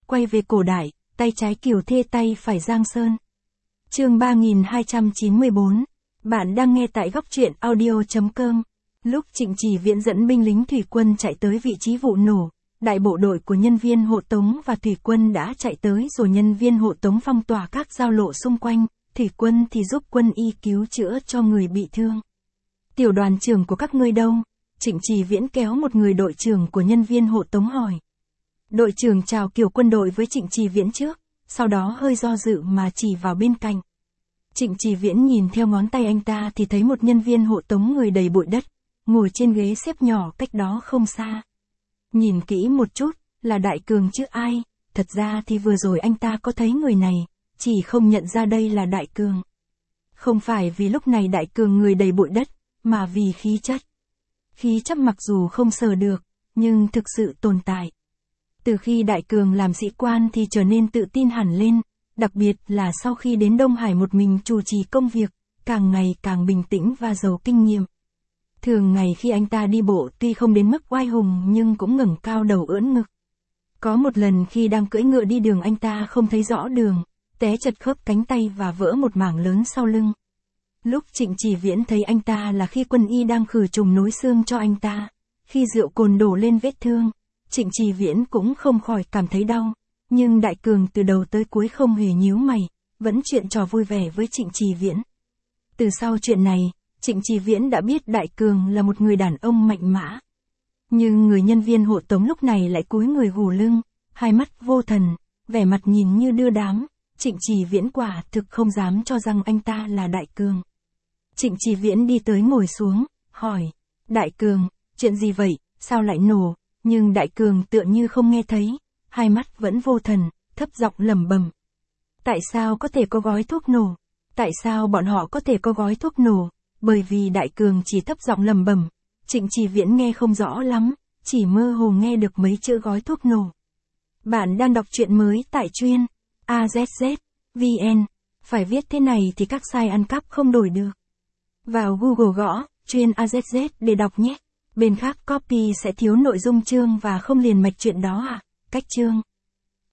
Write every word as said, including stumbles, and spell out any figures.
quay về cổ đại, tay trái Kiều Thê tay phải Giang Sơn. Chương ba nghìn hai trăm chín mươi bốn. Bạn đang nghe tại góc truyện audio chấm com. Lúc Trịnh Chỉ Viễn dẫn binh lính thủy quân chạy tới vị trí vụ nổ, đại bộ đội của nhân viên hộ tống và thủy quân đã chạy tới rồi nhân viên hộ tống phong tỏa các giao lộ xung quanh, thủy quân thì giúp quân y cứu chữa cho người bị thương. Tiểu đoàn trưởng của các ngươi đâu? Trịnh Chỉ Viễn kéo một người đội trưởng của nhân viên hộ tống hỏi. Đội trưởng chào kiểu quân đội với Trịnh Chỉ Viễn trước, sau đó hơi do dự mà chỉ vào bên cạnh. Trịnh Chỉ Viễn nhìn theo ngón tay anh ta thì thấy một nhân viên hộ tống người đầy bụi đất, ngồi trên ghế xếp nhỏ cách đó không xa. Nhìn kỹ một chút, là Đại Cường chứ ai, thật ra thì vừa rồi anh ta có thấy người này, chỉ không nhận ra đây là Đại Cường. Không phải vì lúc này Đại Cường người đầy bụi đất, mà vì khí chất. Khí chất mặc dù không sờ được, nhưng thực sự tồn tại. Từ khi Đại Cường làm sĩ quan thì trở nên tự tin hẳn lên, đặc biệt là sau khi đến Đông Hải một mình chủ trì công việc, càng ngày càng bình tĩnh và giàu kinh nghiệm. Thường ngày khi anh ta đi bộ tuy không đến mức oai hùng nhưng cũng ngẩng cao đầu ưỡn ngực. Có một lần khi đang cưỡi ngựa đi đường anh ta không thấy rõ đường, té chật khớp cánh tay và vỡ một mảng lớn sau lưng. Lúc Trịnh Chỉ Viễn thấy anh ta là khi quân y đang khử trùng nối xương cho anh ta, khi rượu cồn đổ lên vết thương, Trịnh Chỉ Viễn cũng không khỏi cảm thấy đau, nhưng Đại Cường từ đầu tới cuối không hề nhíu mày, vẫn chuyện trò vui vẻ với Trịnh Chỉ Viễn. Từ sau chuyện này, Trịnh Chỉ Viễn đã biết Đại Cường là một người đàn ông mạnh mẽ. Nhưng người nhân viên hộ tống lúc này lại cúi người gù lưng, hai mắt vô thần, vẻ mặt nhìn như đưa đám, Trịnh Chỉ Viễn quả thực không dám cho rằng anh ta là Đại Cường. Trịnh Chỉ Viễn đi tới ngồi xuống, hỏi, Đại Cường, chuyện gì vậy, sao lại nổ? Nhưng Đại Cường tựa như không nghe thấy, hai mắt vẫn vô thần, thấp giọng lẩm bẩm. Tại sao có thể có gói thuốc nổ? Tại sao bọn họ có thể có gói thuốc nổ? Bởi vì Đại Cường chỉ thấp giọng lẩm bẩm, Trịnh Chỉ Viễn nghe không rõ lắm, chỉ mơ hồ nghe được mấy chữ gói thuốc nổ. Bạn đang đọc truyện mới tại truyện a zét zét vê en, phải viết thế này thì các site ăn cắp không đổi được. Vào Google gõ, truyện a zét zét để đọc nhé. Bên khác copy sẽ thiếu nội dung chương và không liền mạch chuyện đó à? Cách chương.